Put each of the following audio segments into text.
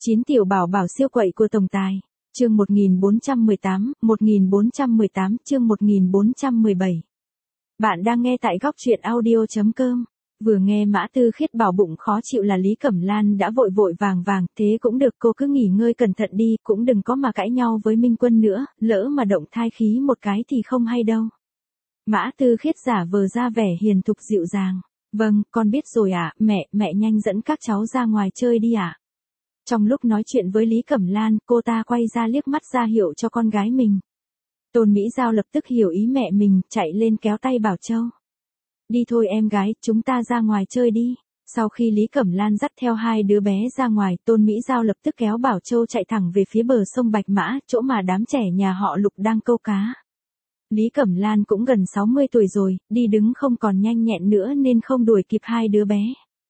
9 tiểu bảo bảo siêu quậy của tổng tài. Chương 1418, chương 1417. Bạn đang nghe tại góc truyện audio.com. Vừa nghe Mã Tư Khiết bảo bụng khó chịu là Lý Cẩm Lan đã vội vội vàng vàng, thế cũng được, cô cứ nghỉ ngơi cẩn thận đi, cũng đừng có mà cãi nhau với Minh Quân nữa, lỡ mà động thai khí một cái thì không hay đâu. Mã Tư Khiết giả vờ ra vẻ hiền thục dịu dàng. Vâng, con biết rồi ạ, mẹ nhanh dẫn các cháu ra ngoài chơi đi ạ. Trong lúc nói chuyện với Lý Cẩm Lan, cô ta quay ra liếc mắt ra hiệu cho con gái mình. Tôn Mỹ Giao lập tức hiểu ý mẹ mình, chạy lên kéo tay Bảo Châu. Đi thôi em gái, chúng ta ra ngoài chơi đi. Sau khi Lý Cẩm Lan dắt theo hai đứa bé ra ngoài, Tôn Mỹ Giao lập tức kéo Bảo Châu chạy thẳng về phía bờ sông Bạch Mã, chỗ mà đám trẻ nhà họ Lục đang câu cá. Lý Cẩm Lan cũng gần 60 tuổi rồi, đi đứng không còn nhanh nhẹn nữa nên không đuổi kịp hai đứa bé.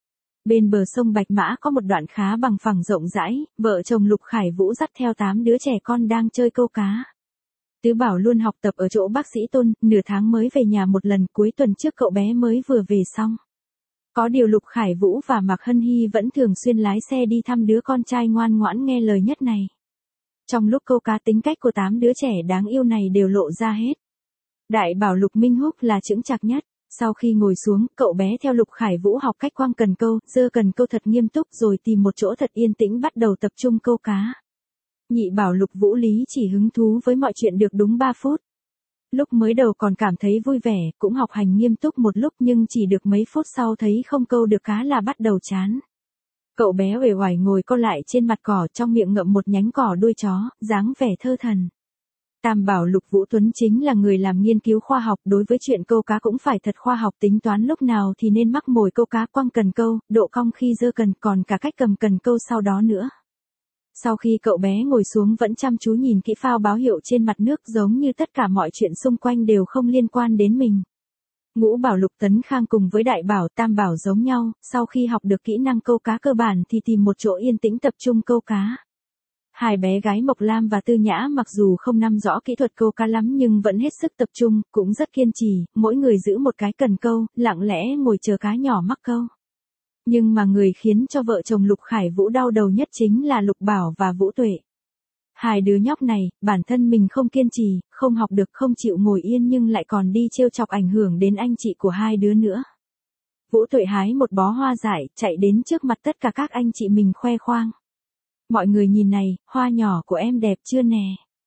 Bên bờ sông Bạch Mã có một đoạn khá bằng phẳng rộng rãi, vợ chồng Lục Khải Vũ dắt theo 8 đứa trẻ con đang chơi câu cá. Tứ Bảo luôn học tập ở chỗ bác sĩ Tôn, nửa tháng mới về nhà một lần, cuối tuần trước cậu bé mới vừa về xong. Có điều Lục Khải Vũ và Mạc Hân Hy vẫn thường xuyên lái xe đi thăm đứa con trai ngoan ngoãn nghe lời nhất này. Trong lúc câu cá, tính cách của 8 đứa trẻ đáng yêu này đều lộ ra hết. Đại bảo Lục Minh Húc là chững chạc nhất. Sau khi ngồi xuống, cậu bé theo Lục Khải Vũ học cách quăng cần câu, giơ cần câu thật nghiêm túc rồi tìm một chỗ thật yên tĩnh bắt đầu tập trung câu cá. Nhị bảo Lục Vũ Lý chỉ hứng thú với mọi chuyện được đúng 3 phút. Lúc mới đầu còn cảm thấy vui vẻ, cũng học hành nghiêm túc một lúc nhưng chỉ được mấy phút sau thấy không câu được cá là bắt đầu chán. Cậu bé uể oải ngồi co lại trên mặt cỏ, trong miệng ngậm một nhánh cỏ đuôi chó, dáng vẻ thơ thần. Tam bảo Lục Vũ Tuấn chính là người làm nghiên cứu khoa học, đối với chuyện câu cá cũng phải thật khoa học, tính toán lúc nào thì nên mắc mồi câu cá, quăng cần câu, độ cong khi giơ cần, còn cả cách cầm cần câu sau đó nữa. Sau khi cậu bé ngồi xuống vẫn chăm chú nhìn kỹ phao báo hiệu trên mặt nước, giống như tất cả mọi chuyện xung quanh đều không liên quan đến mình. Ngũ bảo Lục Tấn Khang cùng với đại bảo Tam bảo giống nhau, sau khi học được kỹ năng câu cá cơ bản thì tìm một chỗ yên tĩnh tập trung câu cá. Hai bé gái Mộc Lam và Tư Nhã mặc dù không nắm rõ kỹ thuật câu cá lắm nhưng vẫn hết sức tập trung, cũng rất kiên trì, mỗi người giữ một cái cần câu, lặng lẽ ngồi chờ cá nhỏ mắc câu. Nhưng mà người khiến cho vợ chồng Lục Khải Vũ đau đầu nhất chính là Lục Bảo và Vũ Tuệ. Hai đứa nhóc này, bản thân mình không kiên trì, không học được, không chịu ngồi yên nhưng lại còn đi trêu chọc ảnh hưởng đến anh chị của hai đứa nữa. Vũ Tuệ hái một bó hoa dại, chạy đến trước mặt tất cả các anh chị mình khoe khoang. Mọi người nhìn này, hoa nhỏ của em đẹp chưa nè.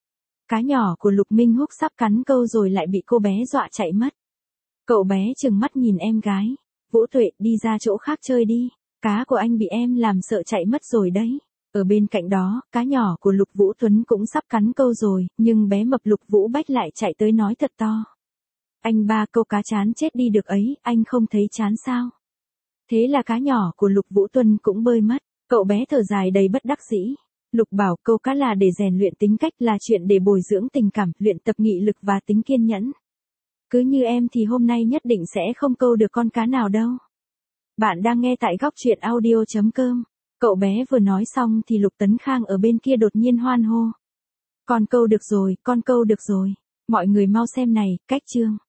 Cá nhỏ của Lục Minh Húc sắp cắn câu rồi lại bị cô bé dọa chạy mất. Cậu bé trừng mắt nhìn em gái. Vũ Tuệ, đi ra chỗ khác chơi đi. Cá của anh bị em làm sợ chạy mất rồi đấy. Ở bên cạnh đó, cá nhỏ của Lục Vũ Tuấn cũng sắp cắn câu rồi, nhưng bé mập Lục Vũ Bách lại chạy tới nói thật to. Anh ba, câu cá chán chết đi được ấy, anh không thấy chán sao? Thế là cá nhỏ của Lục Vũ Tuấn cũng bơi mất. Cậu bé thở dài đầy bất đắc dĩ. Lục bảo câu cá là để rèn luyện tính cách, là chuyện để bồi dưỡng tình cảm, luyện tập nghị lực và tính kiên nhẫn. Cứ như em thì hôm nay nhất định sẽ không câu được con cá nào đâu. Bạn đang nghe tại góc truyện audio.com. Cậu bé vừa nói xong thì Lục Tấn Khang ở bên kia đột nhiên hoan hô. Con câu được rồi, con câu được rồi. Mọi người mau xem này, cách chương.